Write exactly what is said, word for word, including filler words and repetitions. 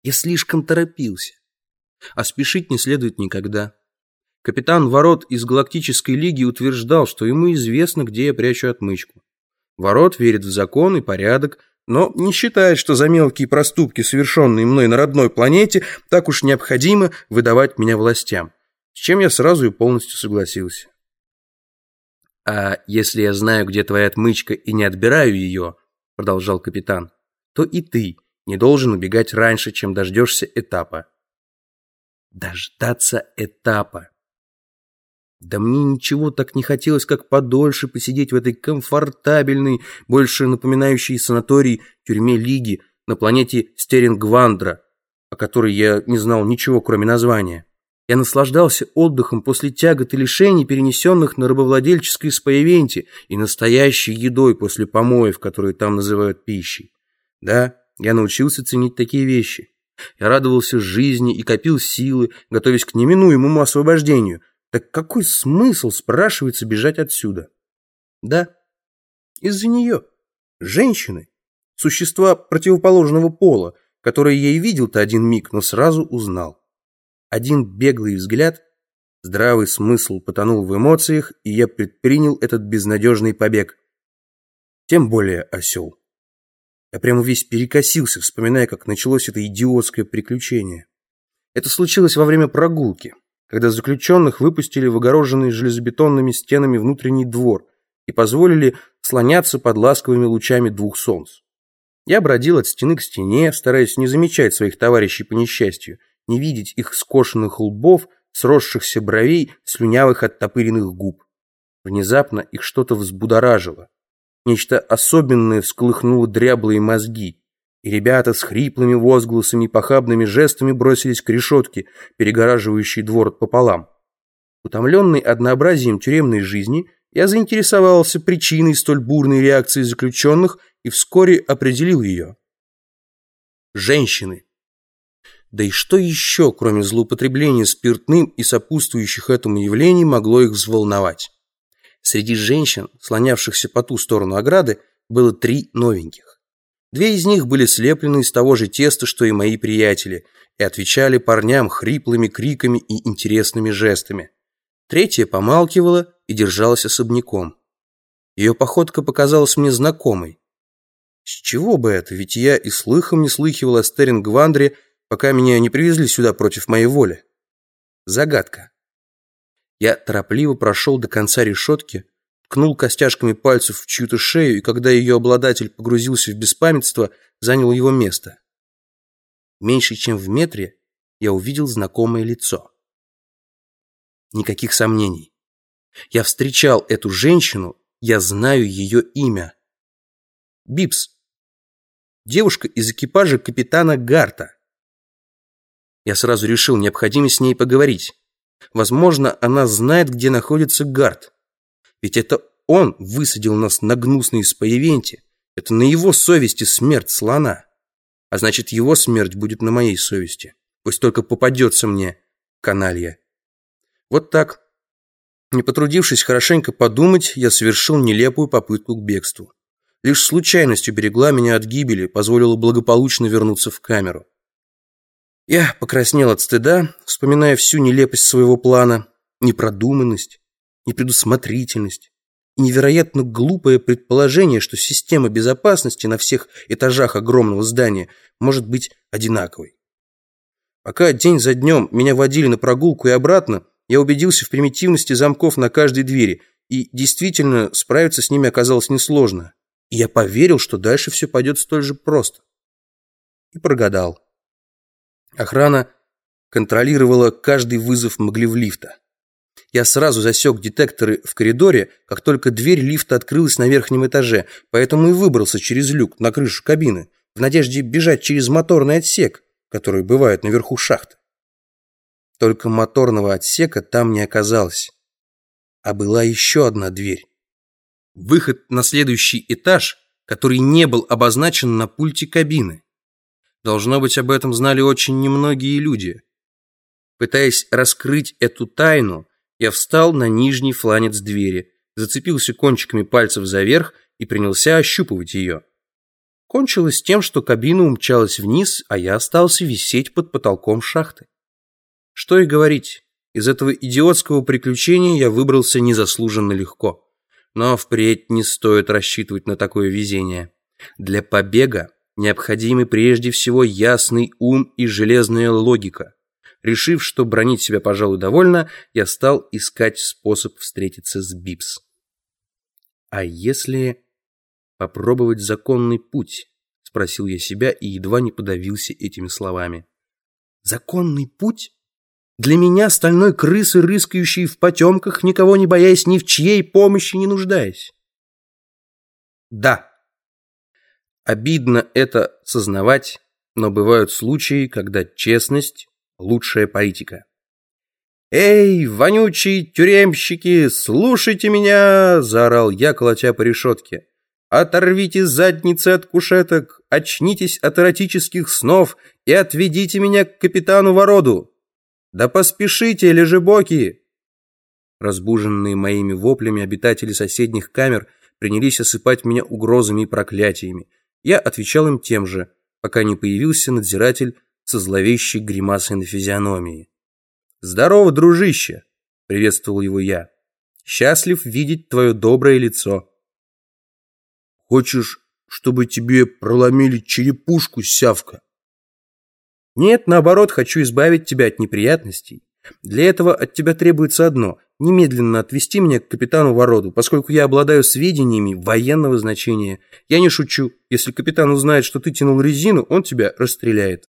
Я слишком торопился. А спешить не следует никогда. Капитан Ворот из Галактической Лиги утверждал, что ему известно, где я прячу отмычку. Ворот верит в закон и порядок, но не считает, что за мелкие проступки, совершенные мной на родной планете, так уж необходимо выдавать меня властям, с чем я сразу и полностью согласился. «А если я знаю, где твоя отмычка, и не отбираю ее, — продолжал капитан, — то и ты не должен убегать раньше, чем дождешься этапа». Дождаться этапа. Да мне ничего так не хотелось, как подольше посидеть в этой комфортабельной, больше напоминающей санаторий тюрьме Лиги на планете Стерингвандра, о которой я не знал ничего, кроме названия. Я наслаждался отдыхом после тягот и лишений, перенесенных на рабовладельческой спаевенте, и настоящей едой после помоев, которые там называют пищей. Да, я научился ценить такие вещи. Я радовался жизни и копил силы, готовясь к неминуемому освобождению. Так какой смысл, спрашивается, бежать отсюда? Да, из-за нее. Женщины. Существа противоположного пола, которые я и видел-то один миг, но сразу узнал. Один беглый взгляд, здравый смысл потонул в эмоциях, и я предпринял этот безнадежный побег. Тем более осел. Я прямо весь перекосился, вспоминая, как началось это идиотское приключение. Это случилось во время прогулки, когда заключенных выпустили в огороженный железобетонными стенами внутренний двор и позволили слоняться под ласковыми лучами двух солнц. Я бродил от стены к стене, стараясь не замечать своих товарищей по несчастью, не видеть их скошенных лбов, сросшихся бровей, слюнявых оттопыренных губ. Внезапно их что-то взбудоражило. Нечто особенное всколыхнуло дряблые мозги, и ребята с хриплыми возгласами и похабными жестами бросились к решетке, перегораживающей двор пополам. Утомленный однообразием тюремной жизни, я заинтересовался причиной столь бурной реакции заключенных и вскоре определил ее. Женщины. Да и что еще, кроме злоупотребления спиртным и сопутствующих этому явлений, могло их взволновать? Среди женщин, слонявшихся по ту сторону ограды, было три новеньких. Две из них были слеплены из того же теста, что и мои приятели, и отвечали парням хриплыми криками и интересными жестами. Третья помалкивала и держалась особняком. Ее походка показалась мне знакомой. С чего бы это, ведь я и слыхом не слыхивал о Стерингвандре, пока меня не привезли сюда против моей воли. Загадка. Я торопливо прошел до конца решетки, ткнул костяшками пальцев в чью-то шею, и когда ее обладатель погрузился в беспамятство, занял его место. Меньше чем в метре я увидел знакомое лицо. Никаких сомнений. Я встречал эту женщину, я знаю ее имя. Бибс. Девушка из экипажа капитана Гарта. Я сразу решил, необходимо с ней поговорить. Возможно, она знает, где находится Гарт. Ведь это он высадил нас на гнусной спаевенте. Это на его совести смерть слона. А значит, его смерть будет на моей совести. Пусть только попадется мне, каналья. Вот так. Не потрудившись хорошенько подумать, я совершил нелепую попытку к бегству. Лишь случайность уберегла меня от гибели, позволила благополучно вернуться в камеру. Я покраснел от стыда, вспоминая всю нелепость своего плана, непродуманность, непредусмотрительность и невероятно глупое предположение, что система безопасности на всех этажах огромного здания может быть одинаковой. Пока день за днем меня водили на прогулку и обратно, я убедился в примитивности замков на каждой двери, и действительно справиться с ними оказалось несложно. И я поверил, что дальше все пойдет столь же просто. И прогадал. Охрана контролировала каждый вызов мглив лифта. Я сразу засек детекторы в коридоре, как только дверь лифта открылась на верхнем этаже, поэтому и выбрался через люк на крышу кабины, в надежде бежать через моторный отсек, который бывает наверху шахты. Только моторного отсека там не оказалось. А была еще одна дверь. Выход на следующий этаж, который не был обозначен на пульте кабины. Должно быть, об этом знали очень немногие люди. Пытаясь раскрыть эту тайну, я встал на нижний фланец двери, зацепился кончиками пальцев за верх и принялся ощупывать ее. кончилось тем, что кабина умчалась вниз, а я остался висеть под потолком шахты. Что и говорить, из этого идиотского приключения я выбрался незаслуженно легко. Но впредь не стоит рассчитывать на такое везение. Для побега необходимы прежде всего ясный ум и железная логика. Решив, что бранить себя, пожалуй, довольно, я стал искать способ встретиться с Бибс. «А если попробовать законный путь?» — спросил я себя и едва не подавился этими словами. «Законный путь? Для меня, стальной крысы, рыскающей в потемках, никого не боясь, ни в чьей помощи не нуждаясь?» Да. Обидно это сознавать, но бывают случаи, когда честность — лучшая политика. «Эй, вонючие тюремщики, слушайте меня!» — заорал я, колотя по решетке. «Оторвите задницы от кушеток, очнитесь от эротических снов и отведите меня к капитану Вороду! Да поспешите, лежебоки!» Разбуженные моими воплями обитатели соседних камер принялись осыпать меня угрозами и проклятиями. Я отвечал им тем же, пока не появился надзиратель со зловещей гримасой на физиономии. «Здорово, дружище!» — приветствовал его я. «Счастлив видеть твое доброе лицо». «Хочешь, чтобы тебе проломили черепушку, сявка?» «Нет, наоборот, хочу избавить тебя от неприятностей. Для этого от тебя требуется одно — немедленно отвезти меня к капитану Вороду, поскольку я обладаю сведениями военного значения. Я не шучу. Если капитан узнает, что ты тянул резину, он тебя расстреляет».